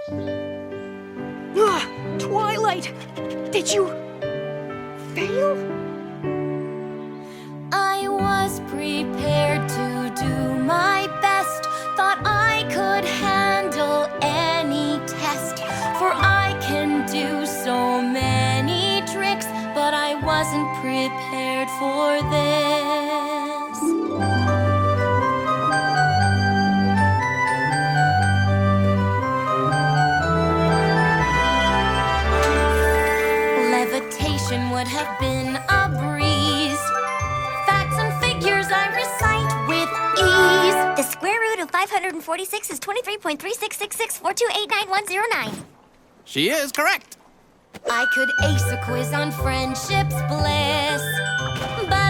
Twilight! Did you fail? I was prepared to do my best. Thought I could handle any test. For I can do so many tricks, but I wasn't prepared for this. Levitation would have been a breeze. Facts and figures I recite with ease. The square root of 546 is 23.366642891009. She is correct. I could ace a quiz on friendship's bliss, but